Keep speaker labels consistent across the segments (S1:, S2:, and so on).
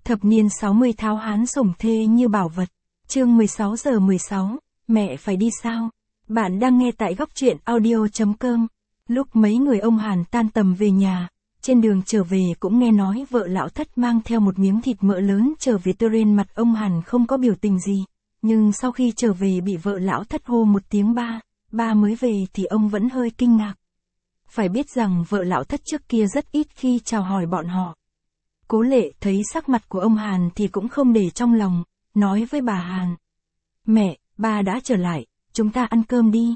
S1: Thập niên 60 tháo hán sủng thê như bảo vật. Chương 16:16, mẹ phải đi sao? Bạn đang nghe tại góc truyện audio.com. Lúc mấy người ông Hàn tan tầm về nhà, trên đường trở về cũng nghe nói vợ lão Thất mang theo một miếng thịt mỡ lớn trở về. Trên mặt ông Hàn không có biểu tình gì, nhưng sau khi trở về bị vợ lão Thất hô một tiếng ba mới về thì ông vẫn hơi kinh ngạc. Phải biết rằng vợ lão Thất trước kia rất ít khi chào hỏi bọn họ. Cố Lệ thấy sắc mặt của ông Hàn thì cũng không để trong lòng, nói với bà Hàn. Mẹ, ba đã trở lại, chúng ta ăn cơm đi.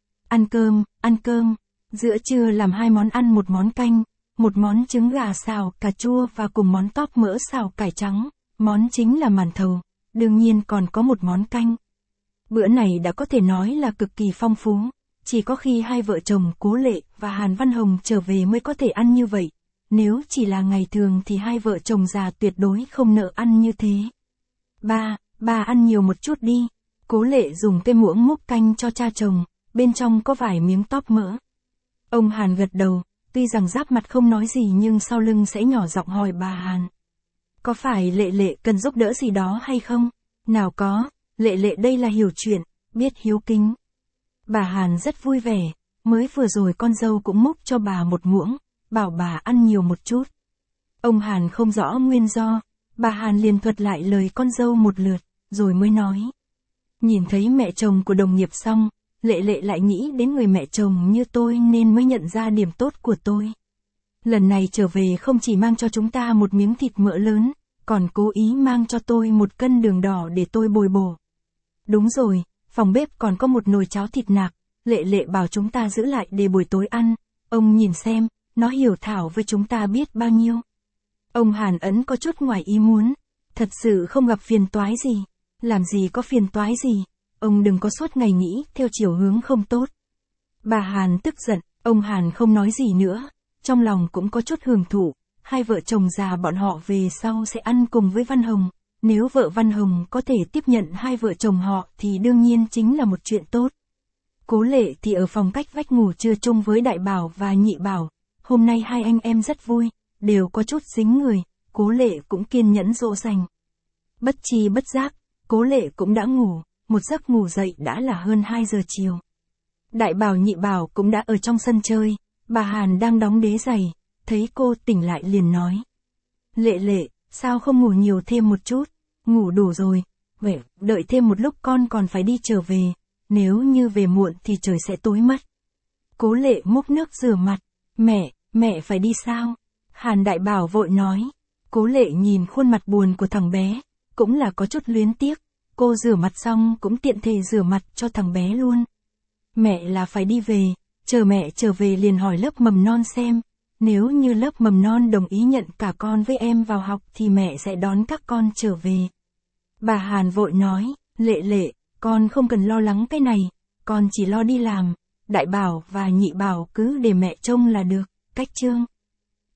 S1: Ăn cơm. Giữa trưa làm 2 món ăn, một món canh, một món trứng gà xào cà chua và cùng món tóp mỡ xào cải trắng, món chính là màn thầu, đương nhiên còn có một món canh. Bữa này đã có thể nói là cực kỳ phong phú, chỉ có khi hai vợ chồng Cố Lệ và Hàn Văn Hồng trở về mới có thể ăn như vậy. Nếu chỉ là ngày thường thì hai vợ chồng già tuyệt đối không nỡ ăn như thế. Ba ăn nhiều một chút đi. Cố Lệ dùng cái muỗng múc canh cho cha chồng, bên trong có vài miếng tóp mỡ. Ông Hàn gật đầu, tuy rằng giáp mặt không nói gì nhưng sau lưng sẽ nhỏ giọng hỏi bà Hàn. Có phải Lệ cần giúp đỡ gì đó hay không? Nào có, Lệ đây là hiểu chuyện, biết hiếu kính. Bà Hàn rất vui vẻ, mới vừa rồi con dâu cũng múc cho bà một muỗng, bảo bà ăn nhiều một chút. Ông Hàn không rõ nguyên do, bà Hàn liền thuật lại lời con dâu một lượt, rồi mới nói. Nhìn thấy mẹ chồng của đồng nghiệp xong, Lệ lại nghĩ đến người mẹ chồng như tôi nên mới nhận ra điểm tốt của tôi. Lần này trở về không chỉ mang cho chúng ta một miếng thịt mỡ lớn, còn cố ý mang cho tôi 1 cân đường đỏ để tôi bồi bổ. Đúng rồi, phòng bếp còn có một nồi cháo thịt nạc, Lệ bảo chúng ta giữ lại để buổi tối ăn, ông nhìn xem, nó hiểu thảo với chúng ta biết bao nhiêu. Ông Hàn ẩn có chút ngoài ý muốn, thật sự không gặp phiền toái gì, làm gì có phiền toái gì, ông đừng có suốt ngày nghĩ theo chiều hướng không tốt. Bà Hàn tức giận, ông Hàn không nói gì nữa, trong lòng cũng có chút hưởng thụ, hai vợ chồng già bọn họ về sau sẽ ăn cùng với Văn Hồng, nếu vợ Văn Hồng có thể tiếp nhận hai vợ chồng họ thì đương nhiên chính là một chuyện tốt. Cố Lệ thì ở phòng cách vách ngủ trưa chung với Đại Bảo và Nhị Bảo, hôm nay hai anh em rất vui, đều có chút dính người, Cố Lệ cũng kiên nhẫn dỗ dành. Bất tri bất giác, Cố Lệ cũng đã ngủ, một giấc ngủ dậy đã là hơn 2 giờ chiều. Đại Bảo Nhị Bảo cũng đã ở trong sân chơi, bà Hàn đang đóng đế giày, thấy cô tỉnh lại liền nói. Lệ, sao không ngủ nhiều thêm một chút, ngủ đủ rồi, vậy đợi thêm một lúc con còn phải đi trở về, nếu như về muộn thì trời sẽ tối mất. Cố Lệ múc nước rửa mặt, mẹ phải đi sao? Hàn Đại Bảo vội nói. Cố Lệ nhìn khuôn mặt buồn của thằng bé, cũng là có chút luyến tiếc, cô rửa mặt xong cũng tiện thể rửa mặt cho thằng bé luôn. Mẹ là phải đi về, chờ mẹ trở về liền hỏi lớp mầm non xem, nếu như lớp mầm non đồng ý nhận cả con với em vào học thì mẹ sẽ đón các con trở về. Bà Hàn vội nói, Lệ, con không cần lo lắng cái này, con chỉ lo đi làm, Đại Bảo và Nhị Bảo cứ để mẹ trông là được, cách chương.